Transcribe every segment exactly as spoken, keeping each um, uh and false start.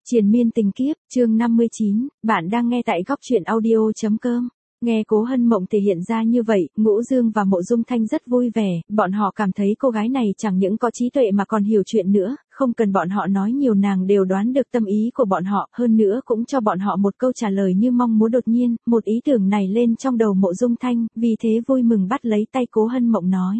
Triền miên tình kiếp, chương năm mươi chín, bạn đang nghe tại góc truyện audio.com. Nghe Cố Hân Mộng thể hiện ra như vậy, Ngũ Dương và Mộ Dung Thanh rất vui vẻ, bọn họ cảm thấy cô gái này chẳng những có trí tuệ mà còn hiểu chuyện nữa, không cần bọn họ nói nhiều nàng đều đoán được tâm ý của bọn họ, hơn nữa cũng cho bọn họ một câu trả lời như mong muốn. Đột nhiên, một ý tưởng này lên trong đầu Mộ Dung Thanh, vì thế vui mừng bắt lấy tay Cố Hân Mộng nói.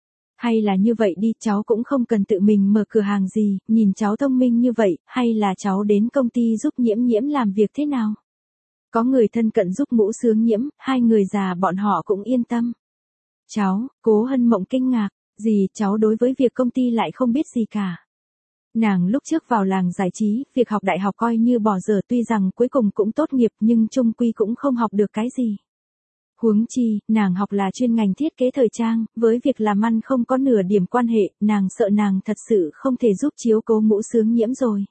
Hay là như vậy đi, cháu cũng không cần tự mình mở cửa hàng gì, nhìn cháu thông minh như vậy, hay là cháu đến công ty giúp Nhiễm Nhiễm làm việc thế nào? Có người thân cận giúp Ngũ Sướng Nhiễm, hai người già bọn họ cũng yên tâm. Cháu, Cố Hân Mộng kinh ngạc, gì cháu đối với việc công ty lại không biết gì cả. Nàng lúc trước vào làng giải trí, việc học đại học coi như bỏ dở, tuy rằng cuối cùng cũng tốt nghiệp nhưng chung quy cũng không học được cái gì. Huống chi, nàng học là chuyên ngành thiết kế thời trang, với việc làm ăn không có nửa điểm quan hệ, nàng sợ nàng thật sự không thể giúp chiếu cố Ngũ Sướng Nhiễm rồi.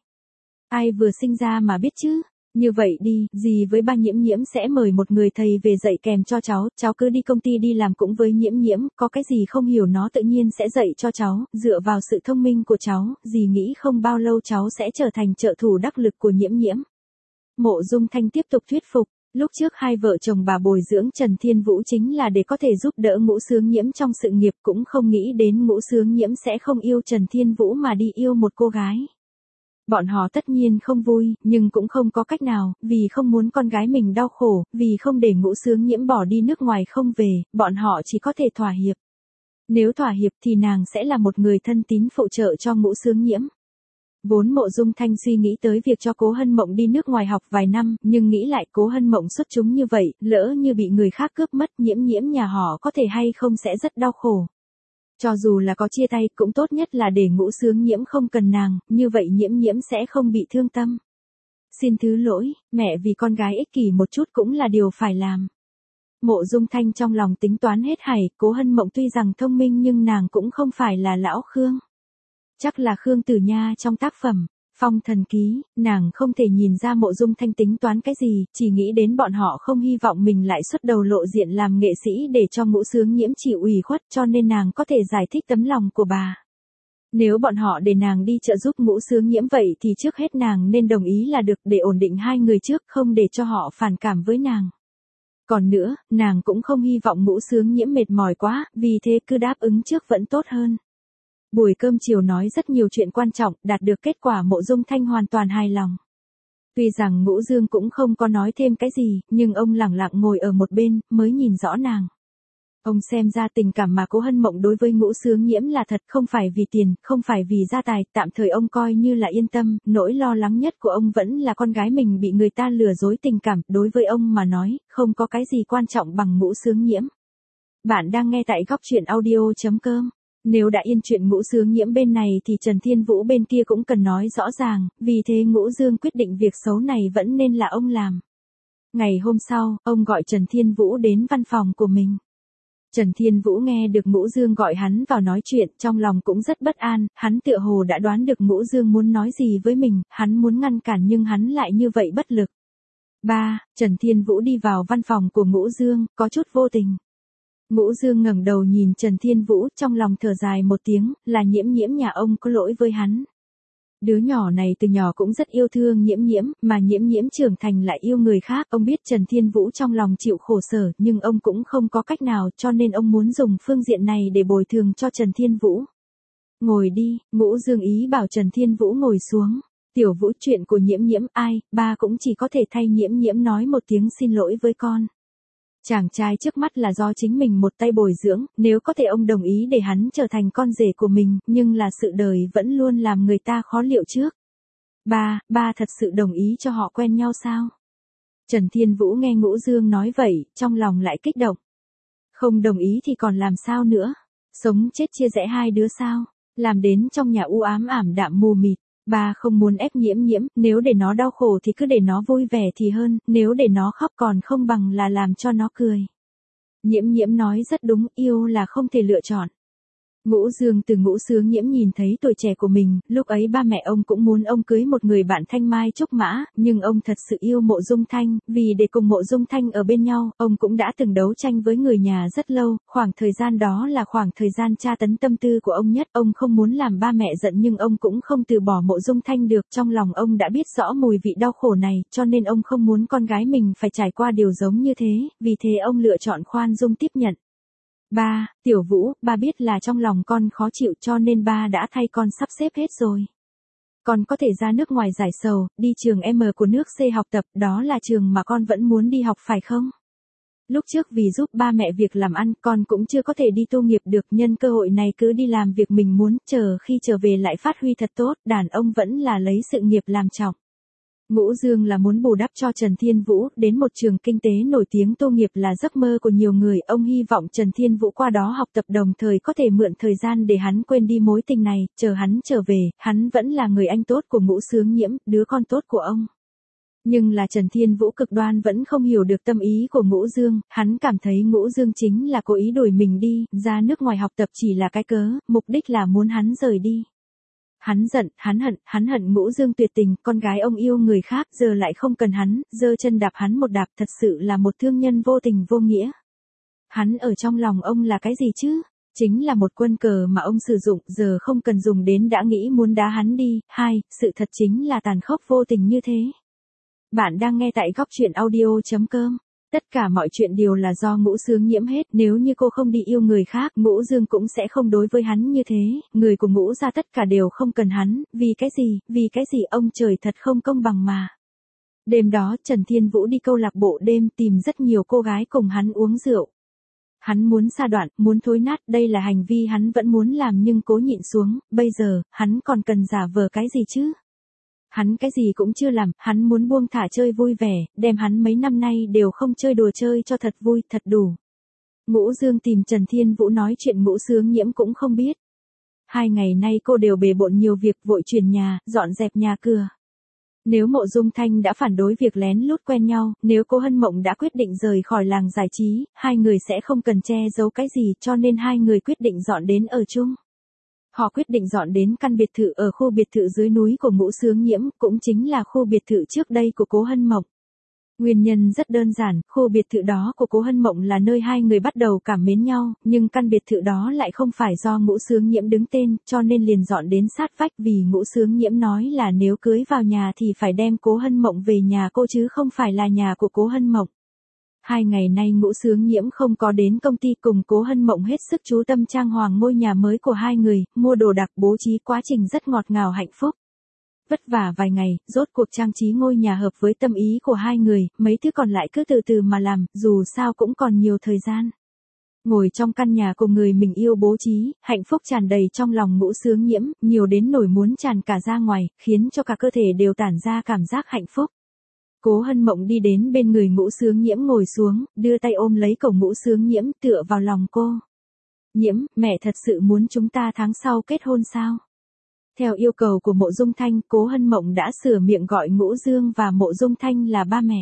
Ai vừa sinh ra mà biết chứ? Như vậy đi, dì với ba Nhiễm Nhiễm sẽ mời một người thầy về dạy kèm cho cháu, cháu cứ đi công ty đi làm cũng với Nhiễm Nhiễm, có cái gì không hiểu nó tự nhiên sẽ dạy cho cháu, dựa vào sự thông minh của cháu, dì nghĩ không bao lâu cháu sẽ trở thành trợ thủ đắc lực của Nhiễm Nhiễm. Mộ Dung Thanh tiếp tục thuyết phục. Lúc trước hai vợ chồng bà bồi dưỡng Trần Thiên Vũ chính là để có thể giúp đỡ Ngũ Sướng Nhiễm trong sự nghiệp, cũng không nghĩ đến Ngũ Sướng Nhiễm sẽ không yêu Trần Thiên Vũ mà đi yêu một cô gái. Bọn họ tất nhiên không vui, nhưng cũng không có cách nào, vì không muốn con gái mình đau khổ, vì không để Ngũ Sướng Nhiễm bỏ đi nước ngoài không về, bọn họ chỉ có thể thỏa hiệp. Nếu thỏa hiệp thì nàng sẽ là một người thân tín phụ trợ cho Ngũ Sướng Nhiễm. Vốn Mộ Dung Thanh suy nghĩ tới việc cho Cố Hân Mộng đi nước ngoài học vài năm, nhưng nghĩ lại Cố Hân Mộng xuất chúng như vậy, lỡ như bị người khác cướp mất, Nhiễm Nhiễm nhà họ có thể hay không sẽ rất đau khổ. Cho dù là có chia tay, cũng tốt nhất là để Ngũ Sướng Nhiễm không cần nàng, như vậy Nhiễm Nhiễm sẽ không bị thương tâm. Xin thứ lỗi, mẹ vì con gái ích kỷ một chút cũng là điều phải làm. Mộ Dung Thanh trong lòng tính toán hết thảy, Cố Hân Mộng tuy rằng thông minh nhưng nàng cũng không phải là lão Khương. Chắc là Khương Tử Nha trong tác phẩm Phong Thần Ký, nàng không thể nhìn ra Mộ Dung Thanh tính toán cái gì, chỉ nghĩ đến bọn họ không hy vọng mình lại xuất đầu lộ diện làm nghệ sĩ để cho Ngũ Sướng Nhiễm chịu ủy khuất, cho nên nàng có thể giải thích tấm lòng của bà. Nếu bọn họ để nàng đi trợ giúp Ngũ Sướng Nhiễm vậy thì trước hết nàng nên đồng ý là được, để ổn định hai người trước, không để cho họ phản cảm với nàng. Còn nữa, nàng cũng không hy vọng Ngũ Sướng Nhiễm mệt mỏi quá, vì thế cứ đáp ứng trước vẫn tốt hơn. Buổi cơm chiều nói rất nhiều chuyện quan trọng, đạt được kết quả Mộ Dung Thanh hoàn toàn hài lòng. Tuy rằng Ngũ Dương cũng không có nói thêm cái gì, nhưng ông lẳng lặng ngồi ở một bên, mới nhìn rõ nàng. Ông xem ra tình cảm mà Cố Hân Mộng đối với Ngũ Sướng Nhiễm là thật, không phải vì tiền, không phải vì gia tài, tạm thời ông coi như là yên tâm, nỗi lo lắng nhất của ông vẫn là con gái mình bị người ta lừa dối tình cảm, đối với ông mà nói, không có cái gì quan trọng bằng Ngũ Sướng Nhiễm. Bạn đang nghe tại góc truyện audio.com. Nếu đã yên chuyện Ngũ Sướng Nhiễm bên này thì Trần Thiên Vũ bên kia cũng cần nói rõ ràng, vì thế Ngũ Dương quyết định việc xấu này vẫn nên là ông làm. Ngày hôm sau, ông gọi Trần Thiên Vũ đến văn phòng của mình. Trần Thiên Vũ nghe được Ngũ Dương gọi hắn vào nói chuyện, trong lòng cũng rất bất an, hắn tựa hồ đã đoán được Ngũ Dương muốn nói gì với mình, hắn muốn ngăn cản nhưng hắn lại như vậy bất lực. Ba, Trần Thiên Vũ đi vào văn phòng của Ngũ Dương, có chút vô tình. Ngũ Dương ngẩng đầu nhìn Trần Thiên Vũ, trong lòng thở dài một tiếng, là Nhiễm Nhiễm nhà ông có lỗi với hắn. Đứa nhỏ này từ nhỏ cũng rất yêu thương Nhiễm Nhiễm, mà Nhiễm Nhiễm trưởng thành lại yêu người khác. Ông biết Trần Thiên Vũ trong lòng chịu khổ sở, nhưng ông cũng không có cách nào, cho nên ông muốn dùng phương diện này để bồi thường cho Trần Thiên Vũ. Ngồi đi, Ngũ Dương ý bảo Trần Thiên Vũ ngồi xuống. Tiểu Vũ, chuyện của Nhiễm Nhiễm, ai, ba cũng chỉ có thể thay Nhiễm Nhiễm nói một tiếng xin lỗi với con. Chàng trai trước mắt là do chính mình một tay bồi dưỡng, nếu có thể ông đồng ý để hắn trở thành con rể của mình, nhưng là sự đời vẫn luôn làm người ta khó liệu trước. Ba, ba thật sự đồng ý cho họ quen nhau sao? Trần Thiên Vũ nghe Ngũ Dương nói vậy, trong lòng lại kích động. Không đồng ý thì còn làm sao nữa? Sống chết chia rẽ hai đứa sao? Làm đến trong nhà u ám ảm đạm mù mịt. Ba không muốn ép Nhiễm Nhiễm, nếu để nó đau khổ thì cứ để nó vui vẻ thì hơn, nếu để nó khóc còn không bằng là làm cho nó cười. Nhiễm Nhiễm nói rất đúng, yêu là không thể lựa chọn. Ngũ Dương từ Ngũ Sướng Nhiễm nhìn thấy tuổi trẻ của mình, lúc ấy ba mẹ ông cũng muốn ông cưới một người bạn thanh mai trúc mã, nhưng ông thật sự yêu Mộ Dung Thanh, vì để cùng Mộ Dung Thanh ở bên nhau, ông cũng đã từng đấu tranh với người nhà rất lâu, khoảng thời gian đó là khoảng thời gian tra tấn tâm tư của ông nhất, ông không muốn làm ba mẹ giận nhưng ông cũng không từ bỏ Mộ Dung Thanh được, trong lòng ông đã biết rõ mùi vị đau khổ này, cho nên ông không muốn con gái mình phải trải qua điều giống như thế, vì thế ông lựa chọn khoan dung tiếp nhận. Ba, Tiểu Vũ, ba biết là trong lòng con khó chịu cho nên ba đã thay con sắp xếp hết rồi. Con có thể ra nước ngoài giải sầu, đi trường M của nước C học tập, đó là trường mà con vẫn muốn đi học phải không? Lúc trước vì giúp ba mẹ việc làm ăn, con cũng chưa có thể đi tu nghiệp được, nhân cơ hội này cứ đi làm việc mình muốn, chờ khi trở về lại phát huy thật tốt, đàn ông vẫn là lấy sự nghiệp làm trọng. Ngũ Dương là muốn bù đắp cho Trần Thiên Vũ, đến một trường kinh tế nổi tiếng tu nghiệp là giấc mơ của nhiều người, ông hy vọng Trần Thiên Vũ qua đó học tập đồng thời có thể mượn thời gian để hắn quên đi mối tình này, chờ hắn trở về, hắn vẫn là người anh tốt của Ngũ Sướng Nhiễm, đứa con tốt của ông. Nhưng là Trần Thiên Vũ cực đoan vẫn không hiểu được tâm ý của Ngũ Dương, hắn cảm thấy Ngũ Dương chính là cố ý đuổi mình đi, ra nước ngoài học tập chỉ là cái cớ, mục đích là muốn hắn rời đi. Hắn giận, hắn hận, hắn hận Ngũ Dương tuyệt tình, con gái ông yêu người khác, giờ lại không cần hắn, giơ chân đạp hắn một đạp, thật sự là một thương nhân vô tình vô nghĩa. Hắn ở trong lòng ông là cái gì chứ? Chính là một quân cờ mà ông sử dụng, giờ không cần dùng đến đã nghĩ muốn đá hắn đi. Hai, sự thật chính là tàn khốc vô tình như thế. Bạn đang nghe tại góc truyện audio chấm com. Tất cả mọi chuyện đều là do Ngũ Sướng Nhiễm hết, nếu như cô không đi yêu người khác, Ngũ Dương cũng sẽ không đối với hắn như thế, người của Ngũ gia tất cả đều không cần hắn, vì cái gì, vì cái gì ông trời thật không công bằng mà. Đêm đó Trần Thiên Vũ đi câu lạc bộ đêm tìm rất nhiều cô gái cùng hắn uống rượu. Hắn muốn sa đoạn, muốn thối nát, đây là hành vi hắn vẫn muốn làm nhưng cố nhịn xuống, bây giờ, hắn còn cần giả vờ cái gì chứ? Hắn cái gì cũng chưa làm, hắn muốn buông thả chơi vui vẻ, đem hắn mấy năm nay đều không chơi đùa chơi cho thật vui, thật đủ. Ngũ Dương tìm Trần Thiên Vũ nói chuyện Ngũ Sướng Nhiễm cũng không biết. Hai ngày nay cô đều bề bộn nhiều việc vội chuyển nhà, dọn dẹp nhà cửa. Nếu Mộ Dung Thanh đã phản đối việc lén lút quen nhau, nếu cô Hân Mộng đã quyết định rời khỏi làng giải trí, hai người sẽ không cần che giấu cái gì cho nên hai người quyết định dọn đến ở chung. Họ quyết định dọn đến căn biệt thự ở khu biệt thự dưới núi của Ngũ Sướng Nhiễm, cũng chính là khu biệt thự trước đây của Cố Hân Mộng. Nguyên nhân rất đơn giản, khu biệt thự đó của Cố Hân Mộng là nơi hai người bắt đầu cảm mến nhau, nhưng căn biệt thự đó lại không phải do Ngũ Sướng Nhiễm đứng tên, cho nên liền dọn đến sát vách vì Ngũ Sướng Nhiễm nói là nếu cưới vào nhà thì phải đem Cố Hân Mộng về nhà cô chứ không phải là nhà của Cố Hân Mộng. Hai ngày nay Ngũ Sướng Nhiễm không có đến công ty cùng Cố Hân Mộng hết sức chú tâm trang hoàng ngôi nhà mới của hai người, mua đồ đạc bố trí quá trình rất ngọt ngào hạnh phúc. Vất vả vài ngày, rốt cuộc trang trí ngôi nhà hợp với tâm ý của hai người, mấy thứ còn lại cứ từ từ mà làm, dù sao cũng còn nhiều thời gian. Ngồi trong căn nhà cùng người mình yêu bố trí, hạnh phúc tràn đầy trong lòng Ngũ Sướng Nhiễm, nhiều đến nổi muốn tràn cả ra ngoài, khiến cho cả cơ thể đều tản ra cảm giác hạnh phúc. Cố Hân Mộng đi đến bên người Ngũ Sướng Nhiễm ngồi xuống, đưa tay ôm lấy cổ Ngũ Sướng Nhiễm tựa vào lòng cô. Nhiễm, mẹ thật sự muốn chúng ta tháng sau kết hôn sao? Theo yêu cầu của Mộ Dung Thanh, Cố Hân Mộng đã sửa miệng gọi Ngũ Dương và Mộ Dung Thanh là ba mẹ.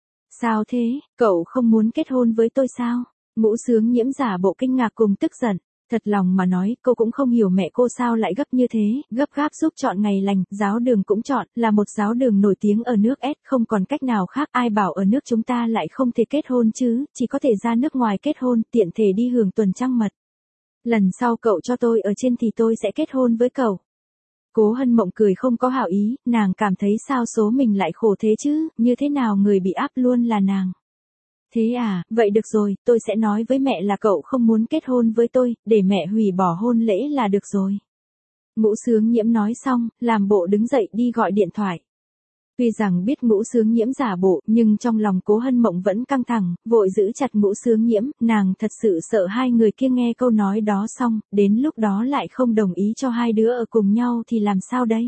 Sao thế, cậu không muốn kết hôn với tôi sao? Ngũ Sướng Nhiễm giả bộ kinh ngạc cùng tức giận. Thật lòng mà nói, cô cũng không hiểu mẹ cô sao lại gấp như thế, gấp gáp giúp chọn ngày lành, giáo đường cũng chọn, là một giáo đường nổi tiếng ở nước S, không còn cách nào khác, ai bảo ở nước chúng ta lại không thể kết hôn chứ, chỉ có thể ra nước ngoài kết hôn, tiện thể đi hưởng tuần trăng mật. Lần sau cậu cho tôi ở trên thì tôi sẽ kết hôn với cậu. Cố Hân Mộng cười không có hảo ý, nàng cảm thấy sao số mình lại khổ thế chứ, như thế nào người bị áp luôn là nàng. Thế à, vậy được rồi, tôi sẽ nói với mẹ là cậu không muốn kết hôn với tôi, để mẹ hủy bỏ hôn lễ là được rồi. Ngũ Sướng Nhiễm nói xong, làm bộ đứng dậy đi gọi điện thoại. Tuy rằng biết Ngũ Sướng Nhiễm giả bộ, nhưng trong lòng Cố Hân Mộng vẫn căng thẳng, vội giữ chặt Ngũ Sướng Nhiễm, nàng thật sự sợ hai người kia nghe câu nói đó xong, đến lúc đó lại không đồng ý cho hai đứa ở cùng nhau thì làm sao đây?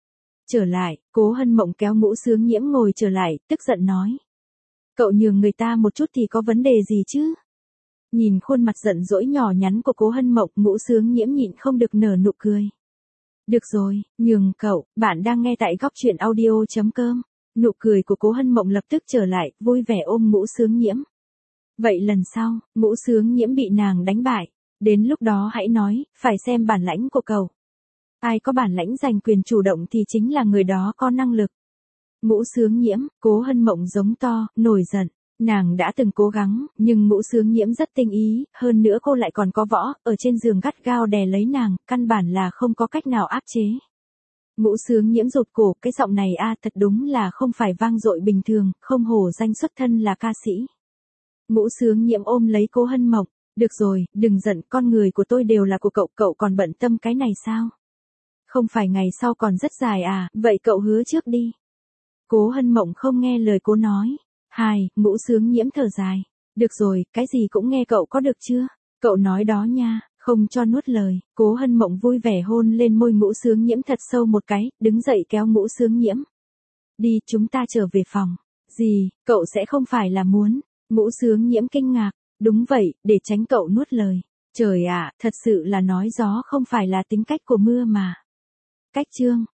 Trở lại, Cố Hân Mộng kéo Ngũ Sướng Nhiễm ngồi trở lại, tức giận nói. Cậu nhường người ta một chút thì có vấn đề gì chứ? Nhìn khuôn mặt giận dỗi nhỏ nhắn của Cố Hân Mộng, Ngũ Sướng Nhiễm nhịn không được nở nụ cười. Được rồi, nhường cậu, bạn đang nghe tại góc truyện audio chấm com. Nụ cười của Cố Hân Mộng lập tức trở lại, vui vẻ ôm Ngũ Sướng Nhiễm. Vậy lần sau, Ngũ Sướng Nhiễm bị nàng đánh bại. Đến lúc đó hãy nói, phải xem bản lãnh của cậu. Ai có bản lãnh giành quyền chủ động thì chính là người đó có năng lực. Ngũ Sướng Nhiễm, Cố Hân Mộng giống to, nổi giận. Nàng đã từng cố gắng, nhưng Ngũ Sướng Nhiễm rất tinh ý, hơn nữa cô lại còn có võ, ở trên giường gắt gao đè lấy nàng, căn bản là không có cách nào áp chế. Ngũ Sướng Nhiễm rụt cổ, cái giọng này a thật đúng là không phải vang dội bình thường, không hổ danh xuất thân là ca sĩ. Ngũ Sướng Nhiễm ôm lấy Cố Hân Mộng, được rồi, đừng giận, con người của tôi đều là của cậu, cậu còn bận tâm cái này sao? Không phải ngày sau còn rất dài à, vậy cậu hứa trước đi. Cố Hân Mộng không nghe lời cô nói. Hai, Ngũ Sướng Nhiễm thở dài. Được rồi, cái gì cũng nghe cậu có được chưa? Cậu nói đó nha, không cho nuốt lời. Cố Hân Mộng vui vẻ hôn lên môi Ngũ Sướng Nhiễm thật sâu một cái, đứng dậy kéo Ngũ Sướng Nhiễm. Đi, chúng ta trở về phòng. Gì, cậu sẽ không phải là muốn. Ngũ Sướng Nhiễm kinh ngạc. Đúng vậy, để tránh cậu nuốt lời. Trời ạ, thật sự là nói gió không phải là tính cách của mưa mà. Cách chương